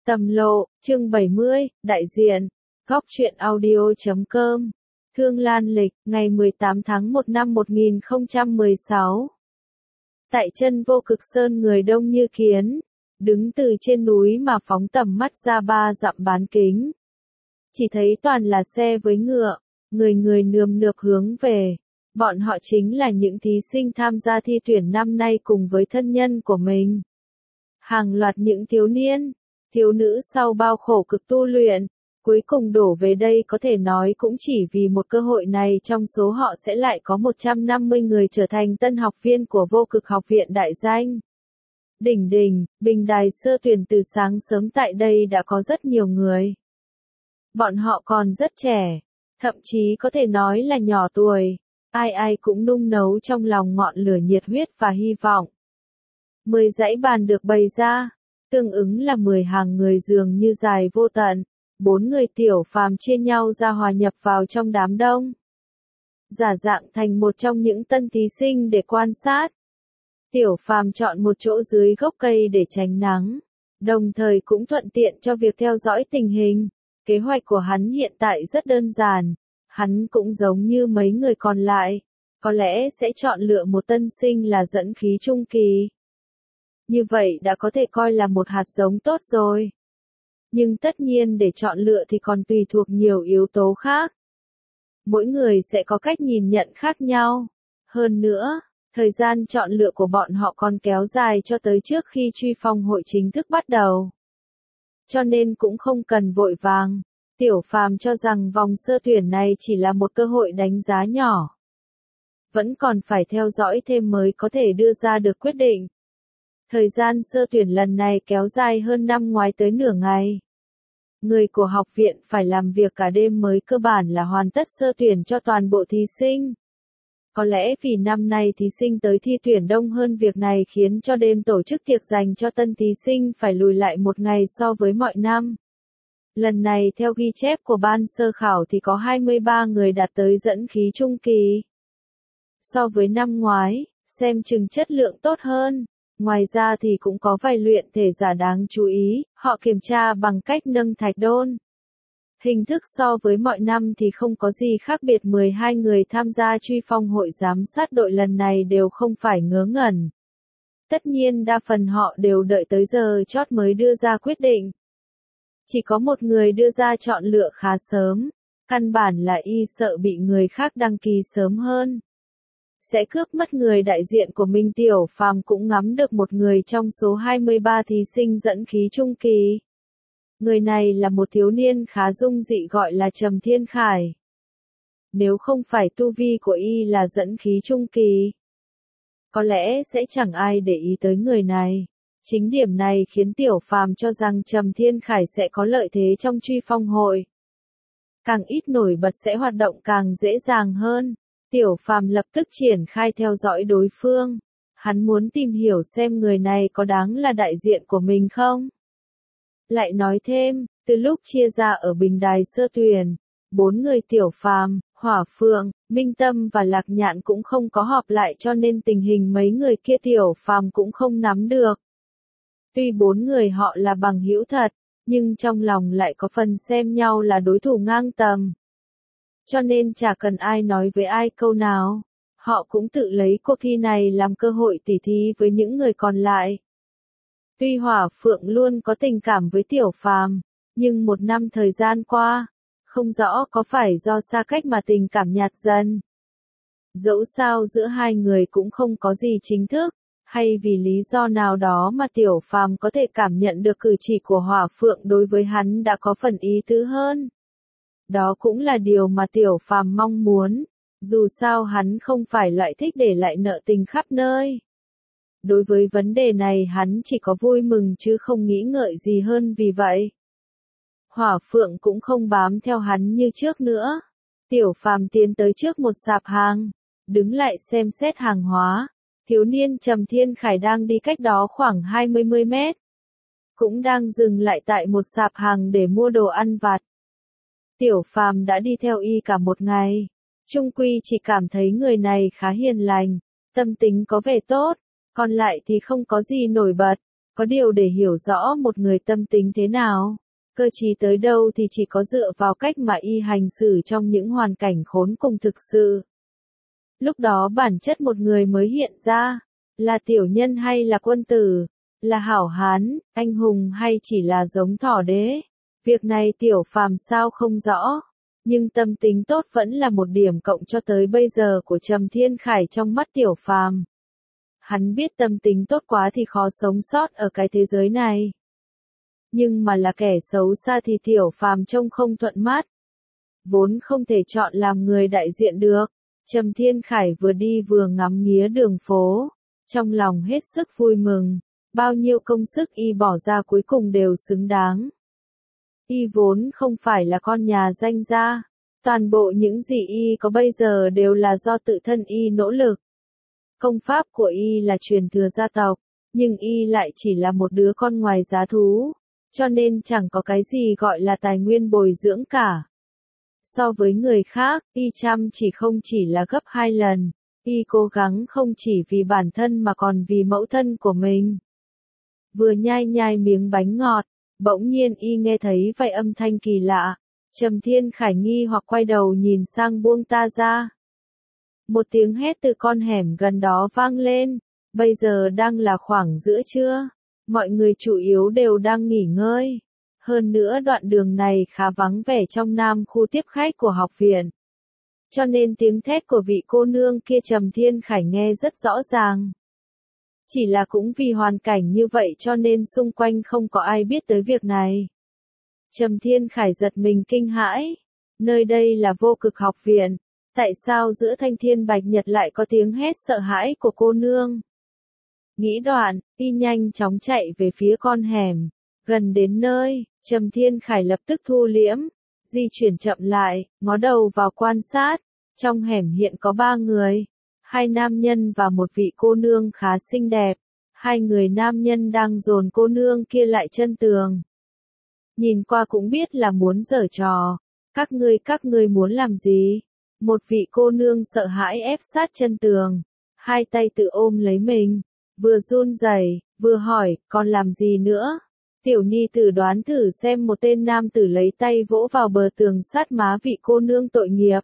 Tầm lộ, chương 70, đại diện, góc truyện audio.com, Thương Lan lịch, ngày 18 tháng 1 năm 1016. Tại chân Vô Cực Sơn người đông như kiến, đứng từ trên núi mà phóng tầm mắt ra 3 dặm bán kính. Chỉ thấy toàn là xe với ngựa, người người nườm nượp hướng về. Bọn họ chính là những thí sinh tham gia thi tuyển năm nay cùng với thân nhân của mình. Hàng loạt những thiếu niên, thiếu nữ sau bao khổ cực tu luyện, cuối cùng đổ về đây có thể nói cũng chỉ vì một cơ hội này. Trong số họ sẽ lại có 150 người trở thành tân học viên của Vô Cực Học viện đại danh. Đỉnh đỉnh, bình đài sơ tuyển từ sáng sớm tại đây đã có rất nhiều người. Bọn họ còn rất trẻ, thậm chí có thể nói là nhỏ tuổi, ai ai cũng nung nấu trong lòng ngọn lửa nhiệt huyết và hy vọng. 10 dãy bàn được bày ra, tương ứng là 10 hàng người dường như dài vô tận, 4 người Tiểu Phàm chia nhau ra hòa nhập vào trong đám đông. Giả dạng thành một trong những tân thí sinh để quan sát. Tiểu Phàm chọn một chỗ dưới gốc cây để tránh nắng, đồng thời cũng thuận tiện cho việc theo dõi tình hình. Kế hoạch của hắn hiện tại rất đơn giản, hắn cũng giống như mấy người còn lại, có lẽ sẽ chọn lựa một tân sinh là dẫn khí trung kỳ. Như vậy đã có thể coi là một hạt giống tốt rồi. Nhưng tất nhiên để chọn lựa thì còn tùy thuộc nhiều yếu tố khác. Mỗi người sẽ có cách nhìn nhận khác nhau. Hơn nữa, thời gian chọn lựa của bọn họ còn kéo dài cho tới trước khi truy phong hội chính thức bắt đầu. Cho nên cũng không cần vội vàng. Tiểu Phàm cho rằng vòng sơ tuyển này chỉ là một cơ hội đánh giá nhỏ. Vẫn còn phải theo dõi thêm mới có thể đưa ra được quyết định. Thời gian sơ tuyển lần này kéo dài hơn năm ngoái tới nửa ngày. Người của học viện phải làm việc cả đêm mới cơ bản là hoàn tất sơ tuyển cho toàn bộ thí sinh. Có lẽ vì năm nay thí sinh tới thi tuyển đông hơn, việc này khiến cho đêm tổ chức tiệc dành cho tân thí sinh phải lùi lại một ngày so với mọi năm. Lần này theo ghi chép của ban sơ khảo thì có 23 người đạt tới dẫn khí trung kỳ. So với năm ngoái, xem chừng chất lượng tốt hơn. Ngoài ra thì cũng có vài luyện thể giả đáng chú ý, họ kiểm tra bằng cách nâng thạch đôn. Hình thức so với mọi năm thì không có gì khác biệt. 12 người tham gia truy phong hội giám sát đội lần này đều không phải ngớ ngẩn. Tất nhiên đa phần họ đều đợi tới giờ chót mới đưa ra quyết định. Chỉ có một người đưa ra chọn lựa khá sớm, căn bản là y sợ bị người khác đăng ký sớm hơn sẽ cướp mất người đại diện của mình. Tiểu Phàm cũng ngắm được một người trong số 23 thí sinh dẫn khí trung kỳ. Người này là một thiếu niên khá dung dị gọi là Trầm Thiên Khải. Nếu không phải tu vi của y là dẫn khí trung kỳ, có lẽ sẽ chẳng ai để ý tới người này. Chính điểm này khiến Tiểu Phàm cho rằng Trầm Thiên Khải sẽ có lợi thế trong truy phong hội. Càng ít nổi bật sẽ hoạt động càng dễ dàng hơn. Tiểu Phàm lập tức triển khai theo dõi đối phương. Hắn muốn tìm hiểu xem người này có đáng là đại diện của mình không. Lại nói thêm, từ lúc chia ra ở bình đài sơ tuyển, 4 người Tiểu Phàm, Hỏa Phượng, Minh Tâm và Lạc Nhạn cũng không có họp lại, cho nên tình hình mấy người kia Tiểu Phàm cũng không nắm được. Tuy 4 người họ là bằng hữu thật, nhưng trong lòng lại có phần xem nhau là đối thủ ngang tầm. Cho nên chả cần ai nói với ai câu nào, họ cũng tự lấy cuộc thi này làm cơ hội tỉ thí với những người còn lại. Tuy Hỏa Phượng luôn có tình cảm với Tiểu Phàm, nhưng một năm thời gian qua, không rõ có phải do xa cách mà tình cảm nhạt dần. Dẫu sao giữa hai người cũng không có gì chính thức, hay vì lý do nào đó mà Tiểu Phàm có thể cảm nhận được cử chỉ của Hỏa Phượng đối với hắn đã có phần ý tứ hơn. Đó cũng là điều mà Tiểu Phàm mong muốn, dù sao hắn không phải loại thích để lại nợ tình khắp nơi. Đối với vấn đề này hắn chỉ có vui mừng chứ không nghĩ ngợi gì hơn. Vì vậy, Hỏa Phượng cũng không bám theo hắn như trước nữa. Tiểu Phàm tiến tới trước một sạp hàng, đứng lại xem xét hàng hóa. Thiếu niên Trầm Thiên Khải đang đi cách đó khoảng 20 mét. Cũng đang dừng lại tại một sạp hàng để mua đồ ăn vặt. Tiểu Phàm đã đi theo y cả một ngày. Chung quy chỉ cảm thấy người này khá hiền lành, tâm tính có vẻ tốt, còn lại thì không có gì nổi bật. Có điều để hiểu rõ một người tâm tính thế nào, cơ trí tới đâu thì chỉ có dựa vào cách mà y hành xử trong những hoàn cảnh khốn cùng thực sự. Lúc đó bản chất một người mới hiện ra, là tiểu nhân hay là quân tử, là hảo hán, anh hùng hay chỉ là giống thỏ đế. Việc này Tiểu Phàm sao không rõ, nhưng tâm tính tốt vẫn là một điểm cộng cho tới bây giờ của Trầm Thiên Khải trong mắt Tiểu Phàm. Hắn biết tâm tính tốt quá thì khó sống sót ở cái thế giới này. Nhưng mà là kẻ xấu xa thì Tiểu Phàm trông không thuận mắt. Vốn không thể chọn làm người đại diện được. Trầm Thiên Khải vừa đi vừa ngắm nghía đường phố, trong lòng hết sức vui mừng, bao nhiêu công sức y bỏ ra cuối cùng đều xứng đáng. Y vốn không phải là con nhà danh gia, toàn bộ những gì y có bây giờ đều là do tự thân y nỗ lực. Công pháp của y là truyền thừa gia tộc, nhưng y lại chỉ là một đứa con ngoài giá thú, cho nên chẳng có cái gì gọi là tài nguyên bồi dưỡng cả. So với người khác, y chăm chỉ không chỉ là gấp 2 lần, y cố gắng không chỉ vì bản thân mà còn vì mẫu thân của mình. Vừa nhai nhai miếng bánh ngọt, bỗng nhiên y nghe thấy vài âm thanh kỳ lạ. Trầm Thiên Khải nghi hoặc quay đầu nhìn sang buông ta ra. Một tiếng hét từ con hẻm gần đó vang lên, bây giờ đang là khoảng giữa trưa, mọi người chủ yếu đều đang nghỉ ngơi. Hơn nữa đoạn đường này khá vắng vẻ trong nam khu tiếp khách của học viện. Cho nên tiếng thét của vị cô nương kia Trầm Thiên Khải nghe rất rõ ràng. Chỉ là cũng vì hoàn cảnh như vậy cho nên xung quanh không có ai biết tới việc này. Trầm Thiên Khải giật mình kinh hãi. Nơi đây là Vô Cực học viện. Tại sao giữa thanh thiên bạch nhật lại có tiếng hét sợ hãi của cô nương? Nghĩ đoạn, y nhanh chóng chạy về phía con hẻm. Gần đến nơi, Trầm Thiên Khải lập tức thu liễm, di chuyển chậm lại, ngó đầu vào quan sát. Trong hẻm hiện có 3 người, 2 nam nhân và một vị cô nương khá xinh đẹp. 2 người nam nhân đang dồn cô nương kia lại chân tường. Nhìn qua cũng biết là muốn giở trò. Các ngươi muốn làm gì? Một vị cô nương sợ hãi ép sát chân tường, 2 tay tự ôm lấy mình, vừa run rẩy, vừa hỏi, còn làm gì nữa? Tiểu ni tử đoán thử xem, một tên nam tử lấy tay vỗ vào bờ tường sát má vị cô nương tội nghiệp.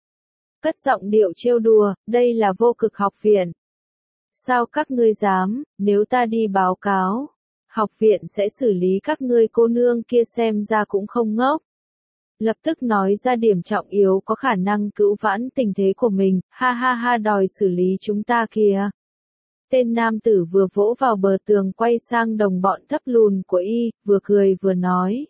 Cất giọng điệu trêu đùa, đây là Vô Cực học viện. Sao các ngươi dám, nếu ta đi báo cáo, học viện sẽ xử lý các ngươi. Cô nương kia xem ra cũng không ngốc. Lập tức nói ra điểm trọng yếu có khả năng cứu vãn tình thế của mình, ha ha ha, đòi xử lý chúng ta kìa. Tên nam tử vừa vỗ vào bờ tường quay sang đồng bọn thấp lùn của y, vừa cười vừa nói.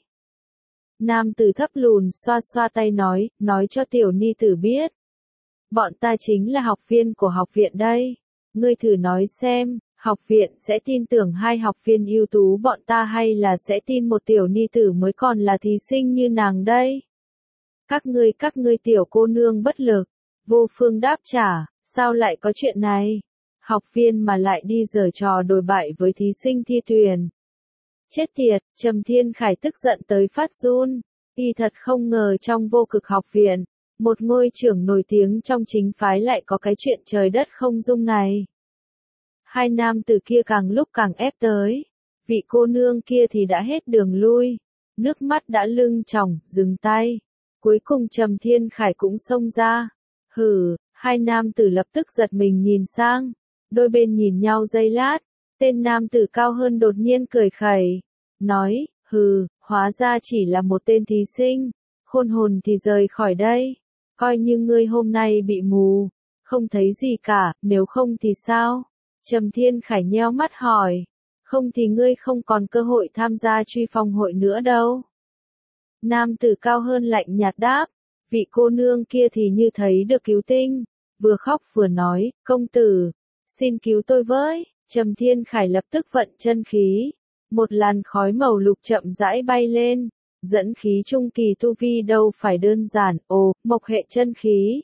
Nam tử thấp lùn xoa xoa tay nói cho tiểu ni tử biết. Bọn ta chính là học viên của học viện đây. Ngươi thử nói xem, học viện sẽ tin tưởng 2 học viên ưu tú bọn ta hay là sẽ tin một tiểu ni tử mới còn là thí sinh như nàng đây? Các ngươi tiểu cô nương bất lực. Vô Phương đáp trả, sao lại có chuyện này? Học viên mà lại đi giở trò đồi bại với thí sinh thi tuyển. Chết tiệt, Trầm Thiên Khải tức giận tới phát run. Y thật không ngờ trong Vô Cực học viện, một ngôi trưởng nổi tiếng trong chính phái lại có cái chuyện trời đất không dung này. 2 nam tử kia càng lúc càng ép tới. Vị cô nương kia thì đã hết đường lui. Nước mắt đã lưng tròng, dừng tay. Cuối cùng Trầm Thiên Khải cũng xông ra. Hừ, 2 nam tử lập tức giật mình nhìn sang. Đôi bên nhìn nhau giây lát. Tên nam tử cao hơn đột nhiên cười khẩy. Nói, hừ, hóa ra chỉ là một tên thí sinh. Khôn hồn thì rời khỏi đây. Coi như ngươi hôm nay bị mù. Không thấy gì cả, nếu không thì sao? Trầm Thiên Khải nheo mắt hỏi. Không thì ngươi không còn cơ hội tham gia truy phong hội nữa đâu. Nam tử cao hơn lạnh nhạt đáp. Vị cô nương kia thì như thấy được cứu tinh. Vừa khóc vừa nói, công tử, xin cứu tôi với. Trầm Thiên Khải lập tức vận chân khí. Một làn khói màu lục chậm rãi bay lên. Dẫn khí trung kỳ tu vi đâu phải đơn giản, mộc hệ chân khí.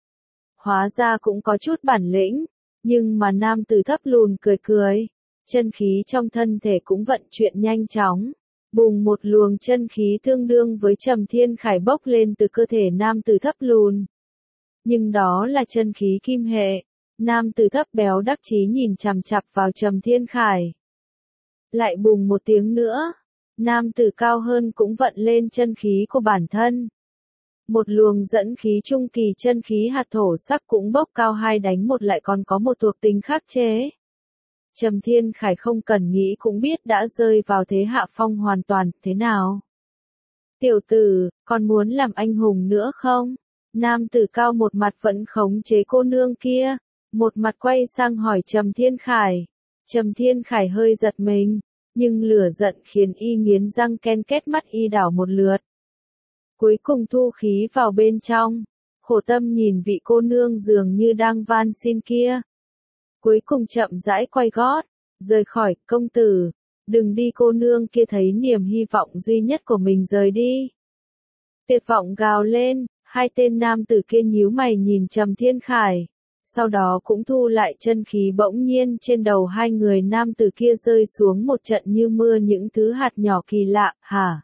Hóa ra cũng có chút bản lĩnh. Nhưng mà nam tử thấp lùn cười cười. Chân khí trong thân thể cũng vận chuyển nhanh chóng. Bùng, một luồng chân khí tương đương với Trầm Thiên Khải bốc lên từ cơ thể nam tử thấp lùn. Nhưng đó là chân khí kim hệ. Nam tử thấp béo đắc chí nhìn chằm chằm vào Trầm Thiên Khải. Lại bùng một tiếng nữa. Nam tử cao hơn cũng vận lên chân khí của bản thân. Một luồng dẫn khí trung kỳ chân khí hạt thổ sắc cũng bốc cao 2-1 lại còn có một thuộc tính khắc chế. Trầm Thiên Khải không cần nghĩ cũng biết đã rơi vào thế hạ phong hoàn toàn, thế nào? Tiểu tử, còn muốn làm anh hùng nữa không? Nam tử cao một mặt vẫn khống chế cô nương kia, một mặt quay sang hỏi Trầm Thiên Khải. Trầm Thiên Khải hơi giật mình, nhưng lửa giận khiến y nghiến răng ken két, mắt y đảo một lượt. Cuối cùng thu khí vào bên trong, khổ tâm nhìn vị cô nương dường như đang van xin kia. Cuối cùng chậm rãi quay gót, rời khỏi. Công tử, đừng đi. Cô nương kia thấy niềm hy vọng duy nhất của mình rời đi. Tuyệt vọng gào lên, hai tên nam tử kia nhíu mày nhìn Trầm Thiên Khải. Sau đó cũng thu lại chân khí, bỗng nhiên trên đầu hai người nam tử kia rơi xuống một trận như mưa những thứ hạt nhỏ kỳ lạ. Hả?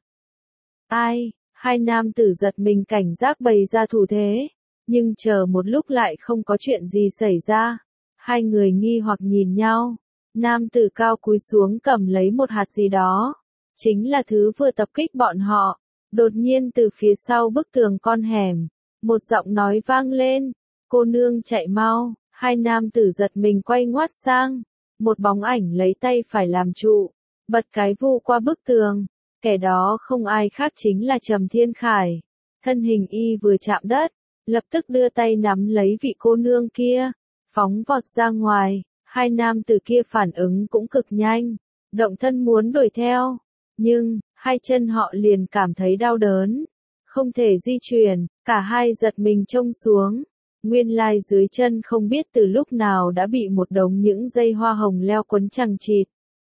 Ai? Hai nam tử giật mình cảnh giác bày ra thủ thế, nhưng chờ một lúc lại không có chuyện gì xảy ra. Hai người nghi hoặc nhìn nhau, nam tử cao cúi xuống cầm lấy một hạt gì đó, chính là thứ vừa tập kích bọn họ. Đột nhiên từ phía sau bức tường con hẻm, một giọng nói vang lên, cô nương chạy mau. Hai nam tử giật mình quay ngoắt sang, một bóng ảnh lấy tay phải làm trụ, bật cái vu qua bức tường. Kẻ đó không ai khác chính là Trầm Thiên Khải. Thân hình y vừa chạm đất, lập tức đưa tay nắm lấy vị cô nương kia, phóng vọt ra ngoài. Hai nam tử kia phản ứng cũng cực nhanh, động thân muốn đuổi theo, nhưng hai chân họ liền cảm thấy đau đớn, không thể di chuyển. Cả hai giật mình trông xuống, nguyên lai dưới chân không biết từ lúc nào đã bị một đống những dây hoa hồng leo quấn chằng chịt.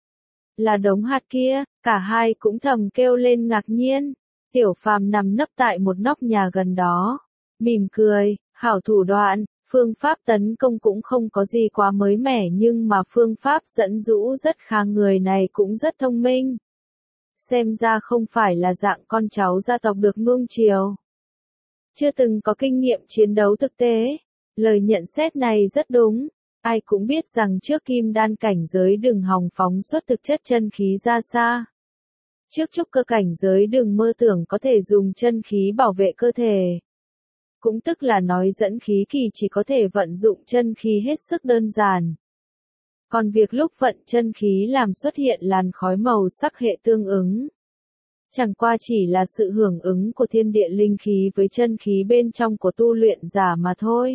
Là đống hạt kia. Cả hai cũng thầm kêu lên ngạc nhiên. Tiểu Phàm nằm nấp tại một nóc nhà gần đó, mỉm cười. Hảo thủ đoạn, phương pháp tấn công cũng không có gì quá mới mẻ, nhưng mà phương pháp dẫn dụ rất khá, người này cũng rất thông minh. Xem ra không phải là dạng con cháu gia tộc được nuông chiều, chưa từng có kinh nghiệm chiến đấu thực tế. Lời nhận xét này rất đúng. Ai cũng biết rằng trước kim đan cảnh giới đừng hòng phóng xuất thực chất chân khí ra xa. Trước trúc cơ cảnh giới đừng mơ tưởng có thể dùng chân khí bảo vệ cơ thể. Cũng tức là nói dẫn khí kỳ chỉ có thể vận dụng chân khí hết sức đơn giản. Còn việc lúc vận chân khí làm xuất hiện làn khói màu sắc hệ tương ứng, chẳng qua chỉ là sự hưởng ứng của thiên địa linh khí với chân khí bên trong của tu luyện giả mà thôi.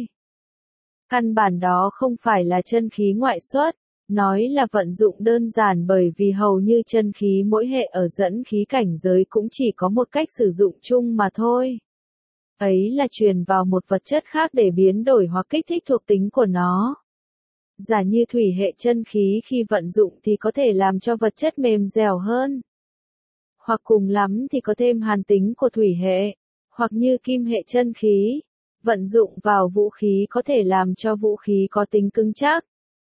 Căn bản đó không phải là chân khí ngoại xuất, nói là vận dụng đơn giản bởi vì hầu như chân khí mỗi hệ ở dẫn khí cảnh giới cũng chỉ có một cách sử dụng chung mà thôi. Ấy là truyền vào một vật chất khác để biến đổi hoặc kích thích thuộc tính của nó. Giả như thủy hệ chân khí khi vận dụng thì có thể làm cho vật chất mềm dẻo hơn. Hoặc cùng lắm thì có thêm hàn tính của thủy hệ. Hoặc như kim hệ chân khí, vận dụng vào vũ khí có thể làm cho vũ khí có tính cứng chắc,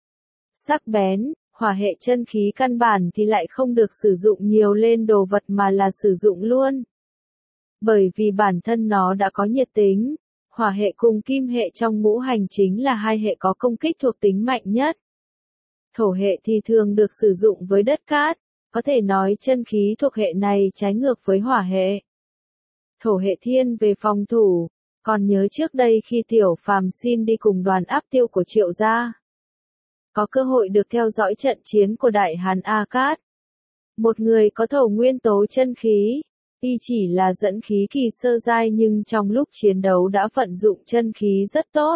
sắc bén. Hỏa hệ chân khí căn bản thì lại không được sử dụng nhiều lên đồ vật mà là sử dụng luôn. Bởi vì bản thân nó đã có nhiệt tính. Hỏa hệ cùng kim hệ trong ngũ hành chính là hai hệ có công kích thuộc tính mạnh nhất. Thổ hệ thì thường được sử dụng với đất cát, có thể nói chân khí thuộc hệ này trái ngược với hỏa hệ. Thổ hệ thiên về phòng thủ, còn nhớ trước đây khi Tiểu Phàm xin đi cùng đoàn áp tiêu của Triệu gia, có cơ hội được theo dõi trận chiến của Đại Hàn A Cát. Một người có thổ nguyên tố chân khí, y chỉ là dẫn khí kỳ sơ giai nhưng trong lúc chiến đấu đã vận dụng chân khí rất tốt.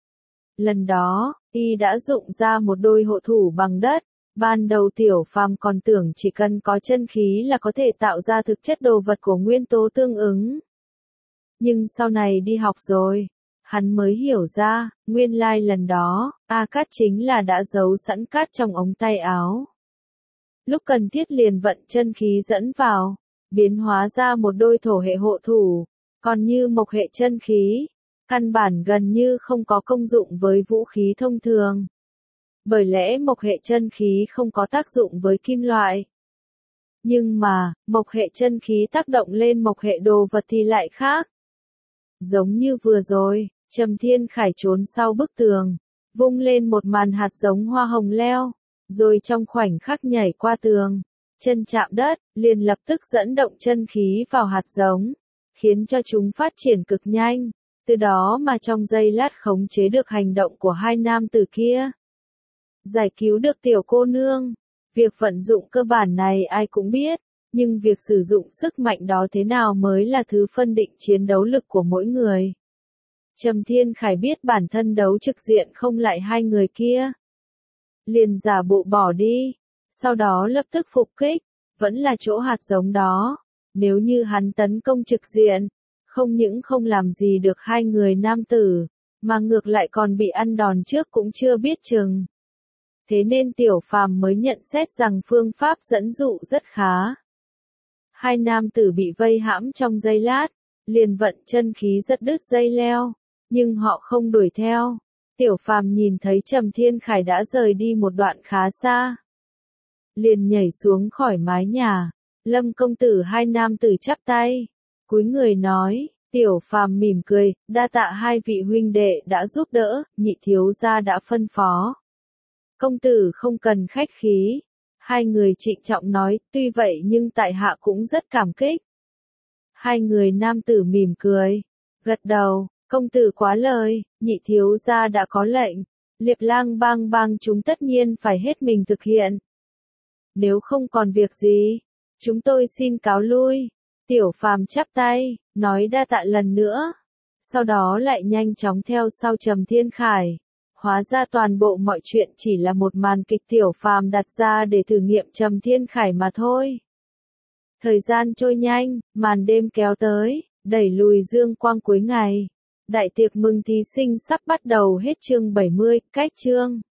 Lần đó, y đã dụng ra một đôi hộ thủ bằng đất. Ban đầu Tiểu Phàm còn tưởng chỉ cần có chân khí là có thể tạo ra thực chất đồ vật của nguyên tố tương ứng. Nhưng sau này đi học rồi, hắn mới hiểu ra, nguyên lai lần đó, A Cát chính là đã giấu sẵn cát trong ống tay áo. Lúc cần thiết liền vận chân khí dẫn vào, biến hóa ra một đôi thổ hệ hộ thủ, còn như mộc hệ chân khí, căn bản gần như không có công dụng với vũ khí thông thường. Bởi lẽ mộc hệ chân khí không có tác dụng với kim loại. Nhưng mà, mộc hệ chân khí tác động lên mộc hệ đồ vật thì lại khác. Giống như vừa rồi, Trầm Thiên Khải trốn sau bức tường, vung lên một màn hạt giống hoa hồng leo, rồi trong khoảnh khắc nhảy qua tường, chân chạm đất, liền lập tức dẫn động chân khí vào hạt giống, khiến cho chúng phát triển cực nhanh, từ đó mà trong giây lát khống chế được hành động của hai nam tử kia. Giải cứu được tiểu cô nương, việc vận dụng cơ bản này ai cũng biết, nhưng việc sử dụng sức mạnh đó thế nào mới là thứ phân định chiến đấu lực của mỗi người. Trầm Thiên Khải biết bản thân đấu trực diện không lại hai người kia, liền giả bộ bỏ đi, sau đó lập tức phục kích, vẫn là chỗ hạt giống đó. Nếu như hắn tấn công trực diện, không những không làm gì được hai người nam tử, mà ngược lại còn bị ăn đòn trước cũng chưa biết chừng. Thế nên Tiểu Phàm mới nhận xét rằng phương pháp dẫn dụ rất khá. Hai nam tử bị vây hãm trong giây lát, liền vận chân khí rất đứt dây leo, nhưng họ không đuổi theo. Tiểu Phàm nhìn thấy Trầm Thiên Khải đã rời đi một đoạn khá xa, liền nhảy xuống khỏi mái nhà. Lâm công tử hai nam tử chắp tay, cúi người nói. Tiểu Phàm mỉm cười, đa tạ hai vị huynh đệ đã giúp đỡ, nhị thiếu gia đã phân phó. Công tử không cần khách khí. Hai người trịnh trọng nói, tuy vậy nhưng tại hạ cũng rất cảm kích. Hai người nam tử mỉm cười, gật đầu, công tử quá lời, nhị thiếu gia đã có lệnh, Liệp Lang bang bang chúng tất nhiên phải hết mình thực hiện. Nếu không còn việc gì, chúng tôi xin cáo lui. Tiểu Phàm chắp tay, nói đa tạ lần nữa. Sau đó lại nhanh chóng theo sau Trầm Thiên Khải. Hóa ra toàn bộ mọi chuyện chỉ là một màn kịch Tiểu Phàm đặt ra để thử nghiệm Trầm Thiên Khải mà thôi. Thời gian trôi nhanh, màn đêm kéo tới, đẩy lùi dương quang cuối ngày. Đại tiệc mừng thí sinh sắp bắt đầu hết chương 70, cách chương.